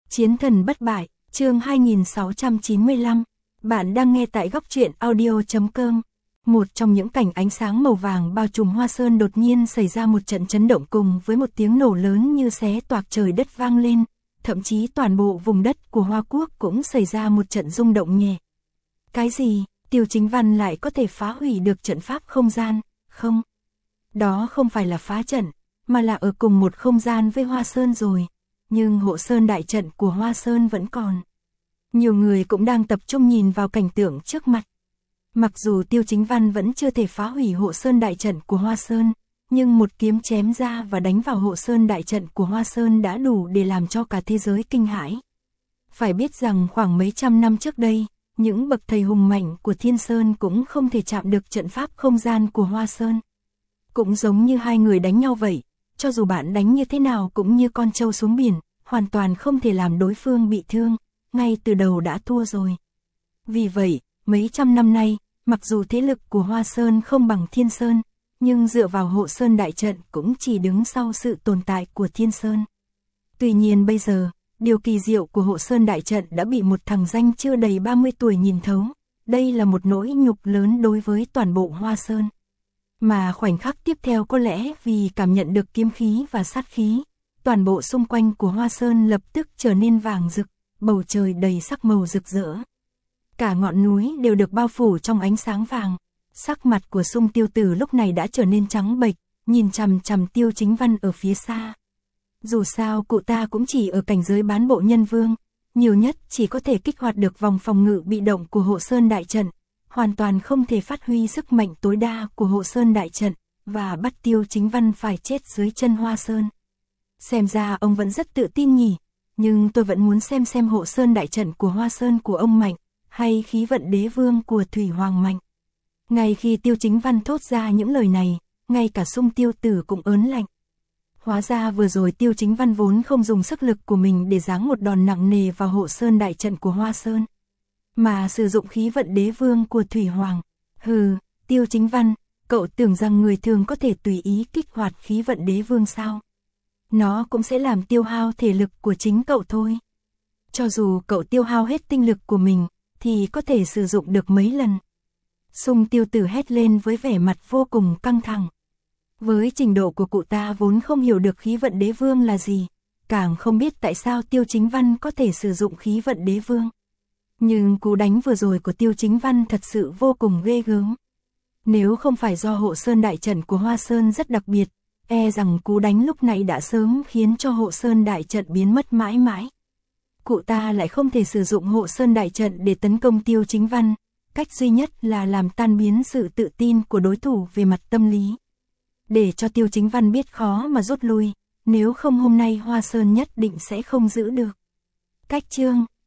Chiến thần bất bại, chương 2695. Bạn đang nghe tại góc truyện audio.com. Một trong những cảnh ánh sáng màu vàng bao trùm Hoa Sơn đột nhiên xảy ra một trận chấn động cùng với một tiếng nổ lớn như xé toạc trời đất vang lên, thậm chí toàn bộ vùng đất của Hoa Quốc cũng xảy ra một trận rung động nhẹ. Cái gì? Tiêu Chính Văn lại có thể phá hủy được trận pháp không gian, không? Đó không phải là phá trận, mà là ở cùng một không gian với Hoa Sơn rồi. Nhưng hộ sơn đại trận của Hoa Sơn vẫn còn. Nhiều người cũng đang tập trung nhìn vào cảnh tượng trước mặt. Mặc dù Tiêu Chính Văn vẫn chưa thể phá hủy hộ sơn đại trận của Hoa Sơn, nhưng một kiếm chém ra và đánh vào hộ sơn đại trận của Hoa Sơn đã đủ để làm cho cả thế giới kinh hãi. Phải biết rằng khoảng mấy trăm năm trước đây, những bậc thầy hùng mạnh của Thiên Sơn cũng không thể chạm được trận pháp không gian của Hoa Sơn. Cũng giống như hai người đánh nhau vậy, cho dù bạn đánh như thế nào cũng như con trâu xuống biển, hoàn toàn không thể làm đối phương bị thương, ngay từ đầu đã thua rồi. Vì vậy, mấy trăm năm nay, mặc dù thế lực của Hoa Sơn không bằng Thiên Sơn, nhưng dựa vào hộ sơn đại trận cũng chỉ đứng sau sự tồn tại của Thiên Sơn. Tuy nhiên bây giờ, điều kỳ diệu của hộ sơn đại trận đã bị một thằng danh chưa đầy 30 tuổi nhìn thấu. Đây là một nỗi nhục lớn đối với toàn bộ Hoa Sơn. Mà khoảnh khắc tiếp theo có lẽ vì cảm nhận được kiếm khí và sát khí, toàn bộ xung quanh của Hoa Sơn lập tức trở nên vàng rực, bầu trời đầy sắc màu rực rỡ. Cả ngọn núi đều được bao phủ trong ánh sáng vàng. Sắc mặt của Sung Tiêu Tử lúc này đã trở nên trắng bệch, nhìn chằm chằm Tiêu Chính Văn ở phía xa. Dù sao cụ ta cũng chỉ ở cảnh giới bán bộ nhân vương, nhiều nhất chỉ có thể kích hoạt được vòng phòng ngự bị động của hộ sơn đại trận, hoàn toàn không thể phát huy sức mạnh tối đa của hộ sơn đại trận, và bắt Tiêu Chính Văn phải chết dưới chân Hoa Sơn. Xem ra ông vẫn rất tự tin nhỉ, nhưng tôi vẫn muốn xem hộ sơn đại trận của Hoa Sơn của ông mạnh, hay khí vận đế vương của Thủy Hoàng mạnh. Ngay khi Tiêu Chính Văn thốt ra những lời này, ngay cả Sung Tiêu Tử cũng ớn lạnh. Hóa ra vừa rồi Tiêu Chính Văn vốn không dùng sức lực của mình để giáng một đòn nặng nề vào hộ sơn đại trận của Hoa Sơn, mà sử dụng khí vận đế vương của Thủy Hoàng. Hừ, Tiêu Chính Văn, cậu tưởng rằng người thường có thể tùy ý kích hoạt khí vận đế vương sao? Nó cũng sẽ làm tiêu hao thể lực của chính cậu thôi. Cho dù cậu tiêu hao hết tinh lực của mình, thì có thể sử dụng được mấy lần. Sung Tiêu Tử hét lên với vẻ mặt vô cùng căng thẳng. Với trình độ của cụ ta vốn không hiểu được khí vận đế vương là gì, càng không biết tại sao Tiêu Chính Văn có thể sử dụng khí vận đế vương. Nhưng cú đánh vừa rồi của Tiêu Chính Văn thật sự vô cùng ghê gớm. Nếu không phải do hộ sơn đại trận của Hoa Sơn rất đặc biệt, e rằng cú đánh lúc này đã sớm khiến cho hộ sơn đại trận biến mất mãi mãi. Cụ ta lại không thể sử dụng hộ sơn đại trận để tấn công Tiêu Chính Văn, cách duy nhất là làm tan biến sự tự tin của đối thủ về mặt tâm lý. Để cho Tiêu Chính Văn biết khó mà rút lui, nếu không hôm nay Hoa Sơn nhất định sẽ không giữ được. Cách chương